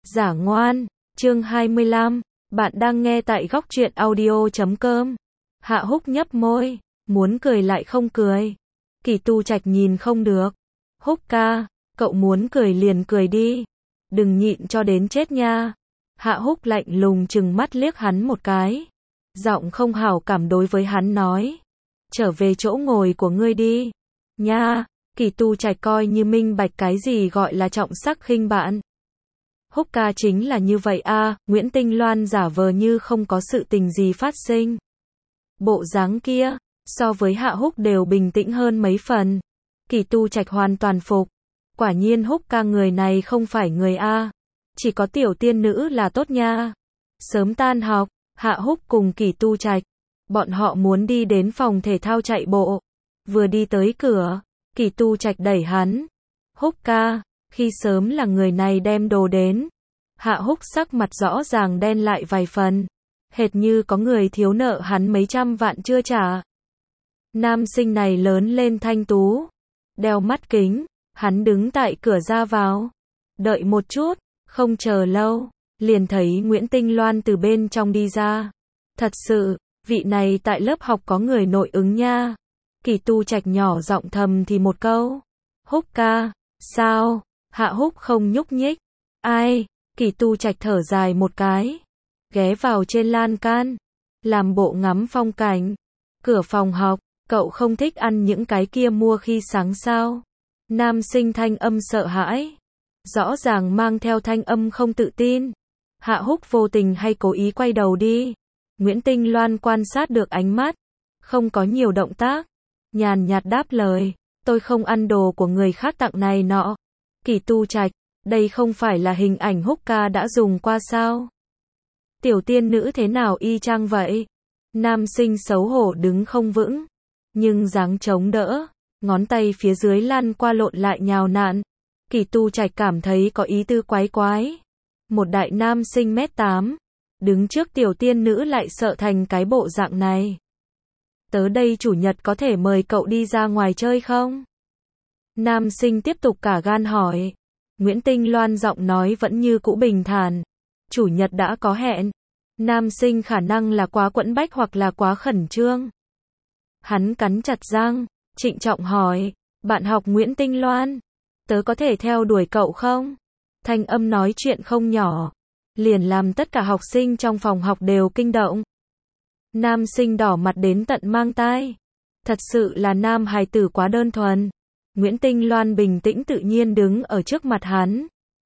Giả ngoan, chương 25, bạn đang nghe tại góc truyện audio.com. Hạ Húc nhấp môi, muốn cười lại không cười. Kỳ Tu Trạch nhìn không được. Húc ca, cậu muốn cười liền cười đi. Đừng nhịn cho đến chết nha. Hạ Húc lạnh lùng trừng mắt liếc hắn một cái. Giọng không hảo cảm đối với hắn nói. Trở về chỗ ngồi của ngươi đi. Nha, Kỳ Tu Trạch coi như minh bạch cái gì gọi là trọng sắc khinh bạn. Húc ca chính là như vậy a. Nguyễn Tinh Loan giả vờ như không có sự tình gì phát sinh. Bộ dáng kia, so với Hạ Húc đều bình tĩnh hơn mấy phần. Kỳ Tu Trạch hoàn toàn phục. Quả nhiên Húc ca người này không phải người a. Chỉ có tiểu tiên nữ là tốt nha. Sớm tan học, Hạ Húc cùng Kỳ Tu Trạch. Bọn họ muốn đi đến phòng thể thao chạy bộ. Vừa đi tới cửa, Kỳ Tu Trạch đẩy hắn. Húc ca, khi sớm là người này đem đồ đến. Hạ Húc sắc mặt rõ ràng đen lại vài phần. Hệt như có người thiếu nợ hắn mấy trăm vạn chưa trả. Nam sinh này lớn lên thanh tú. Đeo mắt kính, hắn đứng tại cửa ra vào. Đợi một chút, không chờ lâu, liền thấy Nguyễn Tinh Loan từ bên trong đi ra. Thật sự, vị này tại lớp học có người nội ứng nha. Kỳ Tu Trạch nhỏ giọng thầm thì một câu. Húc ca, sao? Hạ Húc không nhúc nhích. Ai? Kỳ Tu Trạch thở dài một cái. Ghé vào trên lan can. Làm bộ ngắm phong cảnh. Cửa phòng học, cậu không thích ăn những cái kia mua khi sáng sao? Nam sinh thanh âm sợ hãi. Rõ ràng mang theo thanh âm không tự tin. Hạ Húc vô tình hay cố ý quay đầu đi. Nguyễn Tinh Loan quan sát được ánh mắt. Không có nhiều động tác. Nhàn nhạt đáp lời. Tôi không ăn đồ của người khác tặng này nọ. Kỳ Tu Trạch, đây không phải là hình ảnh Húc ca đã dùng qua sao? Tiểu tiên nữ thế nào y chang vậy? Nam sinh xấu hổ đứng không vững. Nhưng dáng chống đỡ. Ngón tay phía dưới lăn qua lộn lại nhào nặn. Kỳ Tu Trạch cảm thấy có ý tư quái quái. Một đại nam sinh mét 8. Đứng trước tiểu tiên nữ lại sợ thành cái bộ dạng này. Tới đây chủ nhật có thể mời cậu đi ra ngoài chơi không? Nam sinh tiếp tục cả gan hỏi. Nguyễn Tinh Loan giọng nói vẫn như cũ bình thản. Chủ nhật đã có hẹn. Nam sinh khả năng là quá quẫn bách hoặc là quá khẩn trương. Hắn cắn chặt răng, trịnh trọng hỏi. Bạn học Nguyễn Tinh Loan, tớ có thể theo đuổi cậu không? Thanh âm nói chuyện không nhỏ. Liền làm tất cả học sinh trong phòng học đều kinh động. Nam sinh đỏ mặt đến tận mang tai. Thật sự là nam hài tử quá đơn thuần. Nguyễn Tinh Loan bình tĩnh tự nhiên đứng ở trước mặt hắn.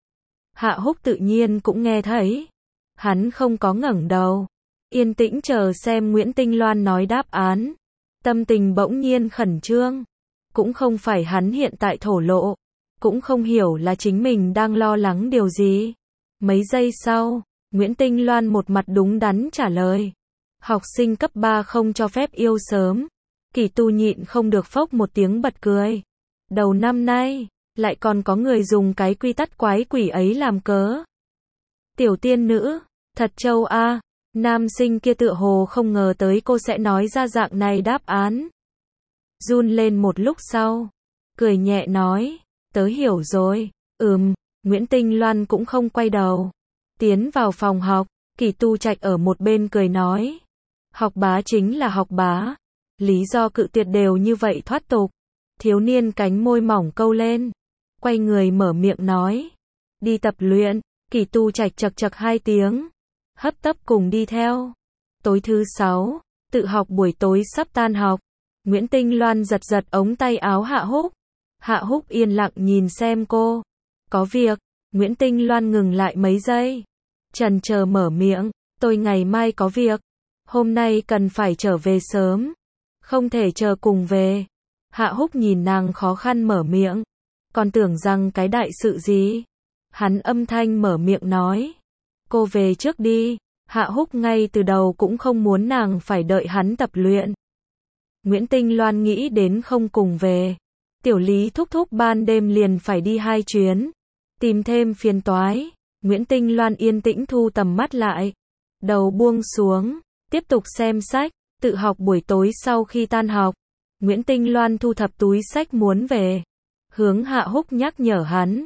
Hạ Húc tự nhiên cũng nghe thấy. Hắn không có ngẩng đầu. Yên tĩnh chờ xem Nguyễn Tinh Loan nói đáp án. Tâm tình bỗng nhiên khẩn trương. Cũng không phải hắn hiện tại thổ lộ. Cũng không hiểu là chính mình đang lo lắng điều gì. Mấy giây sau, Nguyễn Tinh Loan một mặt đúng đắn trả lời. Học sinh cấp 3 không cho phép yêu sớm. Kỳ Tu nhịn không được phốc một tiếng bật cười. Đầu năm nay, lại còn có người dùng cái quy tắc quái quỷ ấy làm cớ. Tiểu tiên nữ, thật trâu a. Nam sinh kia tựa hồ không ngờ tới cô sẽ nói ra dạng này đáp án. Run lên một lúc sau, cười nhẹ nói, tớ hiểu rồi. Nguyễn Tinh Loan cũng không quay đầu. Tiến vào phòng học, Kỳ Tu Trạch ở một bên cười nói. Học bá chính là học bá. Lý do cự tuyệt đều như vậy thoát tục. Thiếu niên cánh môi mỏng câu lên. Quay người mở miệng nói. Đi tập luyện. Kỳ Tu Trạch chật chật 2 tiếng. Hấp tấp cùng đi theo. Tối thứ 6, tự học buổi tối sắp tan học. Nguyễn Tinh Loan giật giật ống tay áo Hạ Húc. Hạ Húc yên lặng nhìn xem cô. Có việc. Nguyễn Tinh Loan ngừng lại mấy giây. Chần chờ mở miệng. Tôi ngày mai có việc. Hôm nay cần phải trở về sớm. Không thể chờ cùng về. Hạ Húc nhìn nàng khó khăn mở miệng. Còn tưởng rằng cái đại sự gì. Hắn âm thanh mở miệng nói. Cô về trước đi. Hạ Húc ngay từ đầu cũng không muốn nàng phải đợi hắn tập luyện. Nguyễn Tinh Loan nghĩ đến không cùng về. Tiểu Lý thúc thúc ban đêm liền phải đi 2 chuyến. Tìm thêm phiền toái. Nguyễn Tinh Loan yên tĩnh thu tầm mắt lại. Đầu buông xuống. Tiếp tục xem sách. Tự học buổi tối sau khi tan học. Nguyễn Tinh Loan thu thập túi sách muốn về. Hướng Hạ Húc nhắc nhở hắn.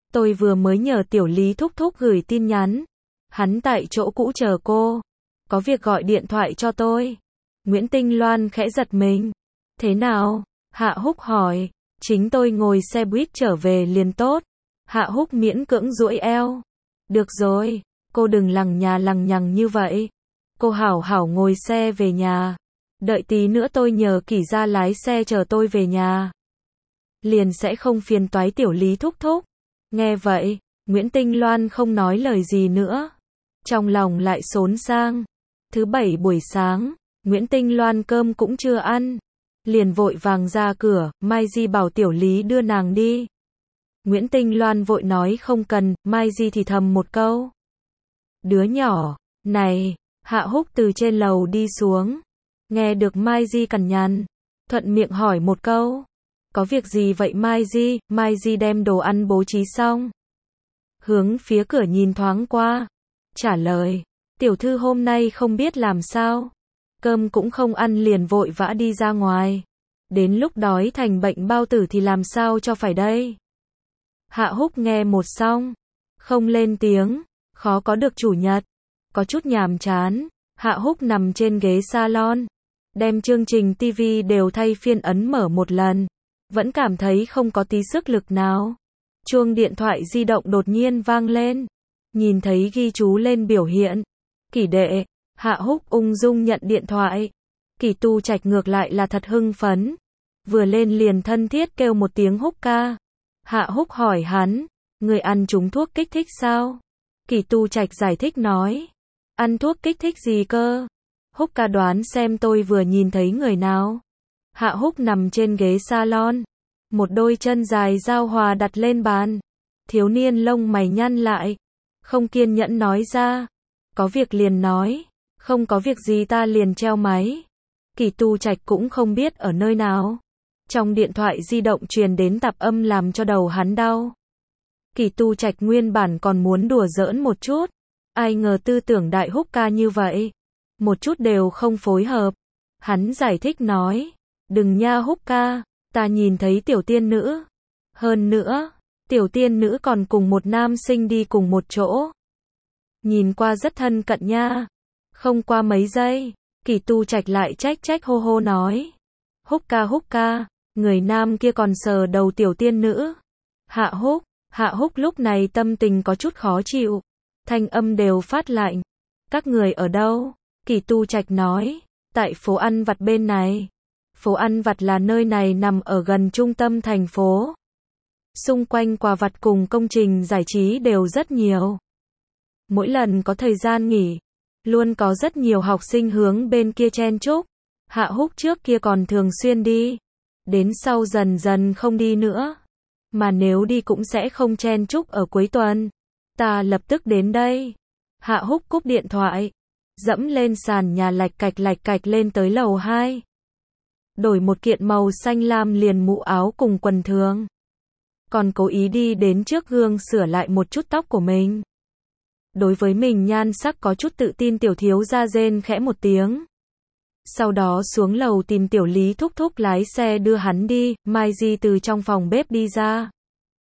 Tôi vừa mới nhờ Tiểu Lý thúc thúc gửi tin nhắn. Hắn tại chỗ cũ chờ cô. Có việc gọi điện thoại cho tôi. Nguyễn Tinh Loan khẽ giật mình. Thế nào? Hạ Húc hỏi. Chính tôi ngồi xe buýt trở về liền tốt. Hạ Húc miễn cưỡng duỗi eo. Được rồi, cô đừng lằng nhằng như vậy. Cô hảo hảo ngồi xe về nhà. Đợi tí nữa tôi nhờ Kỷ gia lái xe chờ tôi về nhà. Liền sẽ không phiền toái Tiểu Lý thúc thúc. Nghe vậy, Nguyễn Tinh Loan không nói lời gì nữa. Trong lòng lại xốn sang. Thứ bảy buổi sáng, Nguyễn Tinh Loan cơm cũng chưa ăn. Liền vội vàng ra cửa, Mai Di bảo Tiểu Lý đưa nàng đi. Nguyễn Tinh Loan vội nói không cần, Mai Di thì thầm một câu. Đứa nhỏ, này, Hạ Húc từ trên lầu đi xuống. Nghe được Mai Di cằn nhằn, thuận miệng hỏi một câu. Có việc gì vậy Mai Di? Mai Di đem đồ ăn bố trí xong. Hướng phía cửa nhìn thoáng qua. Trả lời, tiểu thư hôm nay không biết làm sao. Cơm cũng không ăn liền vội vã đi ra ngoài. Đến lúc đói thành bệnh bao tử thì làm sao cho phải đây? Hạ Húc nghe một xong, không lên tiếng, khó có được chủ nhật. Có chút nhàm chán, Hạ Húc nằm trên ghế salon, đem chương trình TV đều thay phiên ấn mở một lần, vẫn cảm thấy không có tí sức lực nào. Chuông điện thoại di động đột nhiên vang lên, nhìn thấy ghi chú lên biểu hiện, Kỷ đệ. Hạ Húc ung dung nhận điện thoại. Kỷ Tu Trạch ngược lại là thật hưng phấn, vừa lên liền thân thiết kêu một tiếng Húc ca. Hạ Húc hỏi hắn, người ăn trúng thuốc kích thích sao? Kỷ Tu Trạch giải thích nói, ăn thuốc kích thích gì cơ? Húc ca đoán xem tôi vừa nhìn thấy người nào. Hạ Húc nằm trên ghế salon, một đôi chân dài giao hòa đặt lên bàn. Thiếu niên lông mày nhăn lại, không kiên nhẫn nói ra, có việc liền nói, không có việc gì ta liền treo máy. Kỷ Tu Trạch cũng không biết ở nơi nào. Trong điện thoại di động truyền đến tạp âm làm cho đầu hắn đau. Kỷ Tu Trạch nguyên bản còn muốn đùa giỡn một chút, ai ngờ tư tưởng đại Húc ca như vậy, một chút đều không phối hợp. Hắn giải thích nói, đừng nha Húc ca, ta nhìn thấy tiểu tiên nữ. Hơn nữa, tiểu tiên nữ còn cùng một nam sinh đi cùng một chỗ. Nhìn qua rất thân cận nha. Không qua mấy giây, Kỷ Tu Trạch lại trách hô hô nói, Húc ca, người nam kia còn sờ đầu tiểu tiên nữ. Hạ Húc lúc này tâm tình có chút khó chịu, thanh âm đều phát lạnh. Các người ở đâu? Kỷ Tu Trạch nói, tại phố ăn vặt bên này. Phố ăn vặt là nơi này nằm ở gần trung tâm thành phố. Xung quanh quà vặt cùng công trình giải trí đều rất nhiều. Mỗi lần có thời gian nghỉ, luôn có rất nhiều học sinh hướng bên kia chen chúc. Hạ Húc trước kia còn thường xuyên đi, đến sau dần dần không đi nữa. Mà nếu đi cũng sẽ không chen chúc ở cuối tuần. Ta lập tức đến đây. Hạ Húc cúp điện thoại, dẫm lên sàn nhà lạch cạch lên tới lầu 2. Đổi một kiện màu xanh lam liền mũ áo cùng quần thường. Còn cố ý đi đến trước gương sửa lại một chút tóc của mình. Đối với mình nhan sắc có chút tự tin tiểu thiếu gia rên khẽ một tiếng. Sau đó xuống lầu tìm Tiểu Lý thúc thúc lái xe đưa hắn đi. Mai Di từ trong phòng bếp đi ra.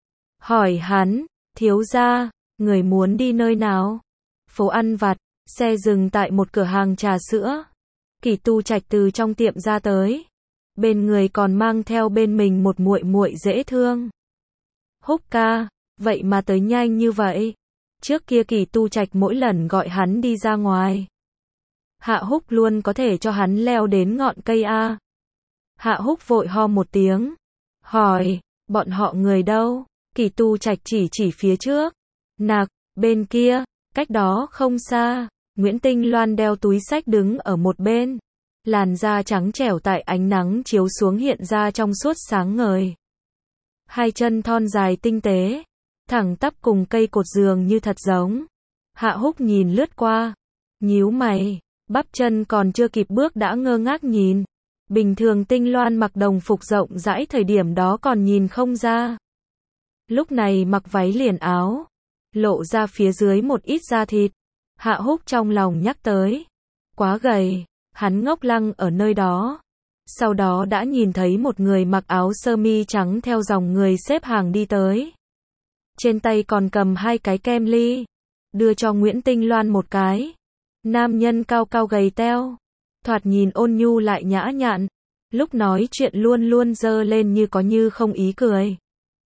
Hỏi hắn, thiếu gia, người muốn đi nơi nào? Phố ăn vặt, xe dừng tại một cửa hàng trà sữa. Kỷ Tu Trạch từ trong tiệm ra tới. Bên người còn mang theo bên mình một muội muội dễ thương. Húc ca, vậy mà tới nhanh như vậy. Trước kia Kỷ Tu Trạch mỗi lần gọi hắn đi ra ngoài, Hạ Húc luôn có thể cho hắn leo đến ngọn cây A. Hạ Húc vội ho một tiếng, hỏi, bọn họ người đâu? Kỷ Tu Trạch chỉ phía trước. Nạc, bên kia, cách đó không xa. Nguyễn Tinh Loan đeo túi xách đứng ở một bên. Làn da trắng trẻo tại ánh nắng chiếu xuống hiện ra trong suốt sáng ngời. Hai chân thon dài tinh tế, thẳng tắp cùng cây cột giường như thật giống. Hạ Húc nhìn lướt qua, nhíu mày, bắp chân còn chưa kịp bước đã ngơ ngác nhìn. Bình thường Tinh Loan mặc đồng phục rộng rãi thời điểm đó còn nhìn không ra. Lúc này mặc váy liền áo, lộ ra phía dưới một ít da thịt. Hạ Húc trong lòng nhắc tới, quá gầy, hắn ngốc lăng ở nơi đó. Sau đó đã nhìn thấy một người mặc áo sơ mi trắng theo dòng người xếp hàng đi tới. trên tay còn cầm 2 cái kem ly, đưa cho Nguyễn Tinh Loan một cái. Nam nhân cao cao gầy teo, thoạt nhìn ôn nhu lại nhã nhặn, lúc nói chuyện luôn luôn giơ lên như có như không ý cười,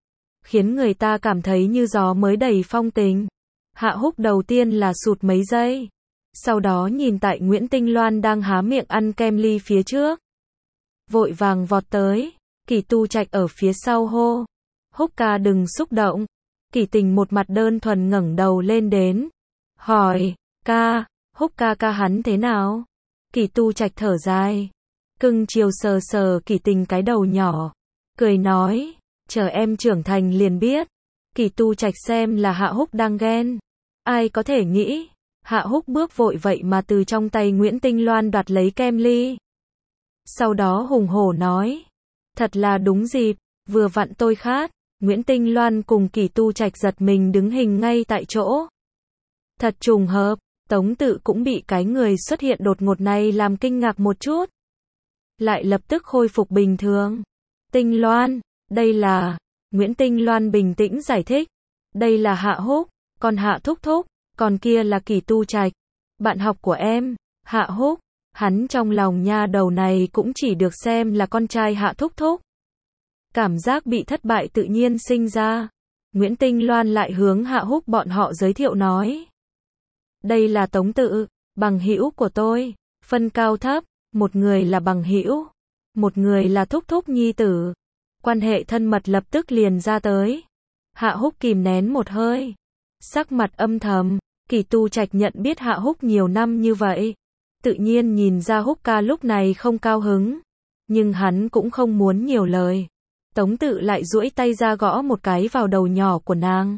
khiến người ta cảm thấy như gió mới đầy phong tình. Hạ Húc đầu tiên là sụt mấy giây, sau đó nhìn tại Nguyễn Tinh Loan đang há miệng ăn kem ly phía trước, vội vàng vọt tới. Kỳ Tu Trạch ở phía sau hô, Húc ca đừng xúc động. Kỳ Tình một mặt đơn thuần ngẩng đầu lên đến, hỏi, ca, Húc ca ca hắn thế nào? Kỳ Tu Trạch thở dài, cưng chiều sờ sờ Kỳ Tình cái đầu nhỏ, cười nói, chờ em trưởng thành liền biết. Kỳ Tu Trạch xem là Hạ Húc đang ghen, ai có thể nghĩ, Hạ Húc bước vội vậy mà từ trong tay Nguyễn Tinh Loan đoạt lấy kem ly. Sau đó hùng hổ nói, thật là đúng dịp, vừa vặn tôi khát. Nguyễn Tinh Loan cùng Kỳ Tu Trạch giật mình đứng hình ngay tại chỗ. Thật trùng hợp, Tống Tự cũng bị cái người xuất hiện đột ngột này làm kinh ngạc một chút, lại lập tức khôi phục bình thường. Tinh Loan, đây là... Nguyễn Tinh Loan bình tĩnh giải thích, đây là Hạ Húc, còn Hạ Thúc Thúc, còn kia là Kỳ Tu Trạch, bạn học của em. Hạ Húc, hắn trong lòng nha đầu này cũng chỉ được xem là con trai Hạ Thúc Thúc. Cảm giác bị thất bại tự nhiên sinh ra. Nguyễn Tinh Loan lại hướng Hạ Húc bọn họ giới thiệu nói, đây là Tống Tự, bằng hữu của tôi, phân cao thấp, một người là bằng hữu, một người là thúc thúc nhi tử. Quan hệ thân mật lập tức liền ra tới. Hạ Húc kìm nén một hơi, sắc mặt âm thầm. Kỳ Tu Trạch nhận biết Hạ Húc nhiều năm như vậy, tự nhiên nhìn ra Húc ca lúc này không cao hứng, nhưng hắn cũng không muốn nhiều lời. Tống Tự lại duỗi tay ra gõ một cái vào đầu nhỏ của nàng,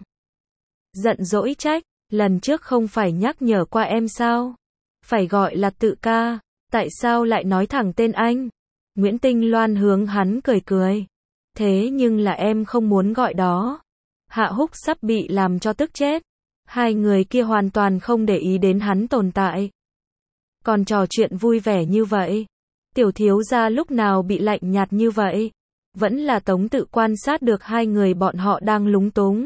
giận dỗi trách, lần trước không phải nhắc nhở qua em sao? Phải gọi là Tự ca, tại sao lại nói thẳng tên anh? Nguyễn Tinh Loan hướng hắn cười cười, thế nhưng là em không muốn gọi đó. Hạ Húc sắp bị làm cho tức chết. Hai người kia hoàn toàn không để ý đến hắn tồn tại, còn trò chuyện vui vẻ như vậy. Tiểu thiếu gia lúc nào bị lạnh nhạt như vậy? Vẫn là Tống Tự quan sát được hai người bọn họ đang lúng túng,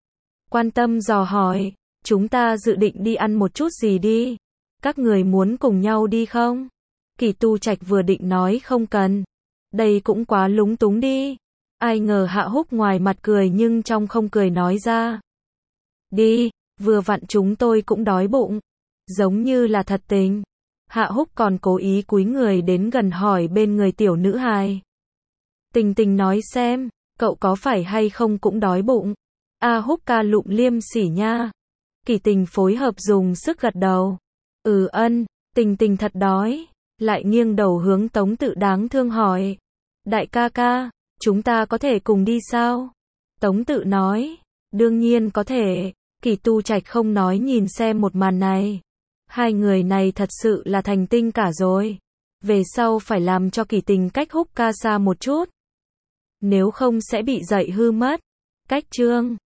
quan tâm dò hỏi, chúng ta dự định đi ăn một chút gì đi, các người muốn cùng nhau đi không? Kỳ Tu Trạch vừa định nói không cần, đây cũng quá lúng túng đi. Ai ngờ Hạ Húc ngoài mặt cười nhưng trong không cười nói ra, đi, vừa vặn chúng tôi cũng đói bụng, giống như là thật tình. Hạ Húc còn cố ý cúi người đến gần hỏi bên người tiểu nữ hài, Tình Tình nói xem, cậu có phải hay không cũng đói bụng? A Húc ca lụm liêm sỉ nha. Kỳ Tình phối hợp dùng sức gật đầu, ân, Tình Tình thật đói. Lại nghiêng đầu hướng Tống Tự đáng thương hỏi, đại ca ca, chúng ta có thể cùng đi sao? Tống Tự nói, đương nhiên có thể. Kỳ Tu Trạch không nói nhìn xem một màn này, hai người này thật sự là thành tinh cả rồi. Về sau phải làm cho Kỳ Tình cách Húc ca xa một chút, nếu không sẽ bị dạy hư mất. Cách chương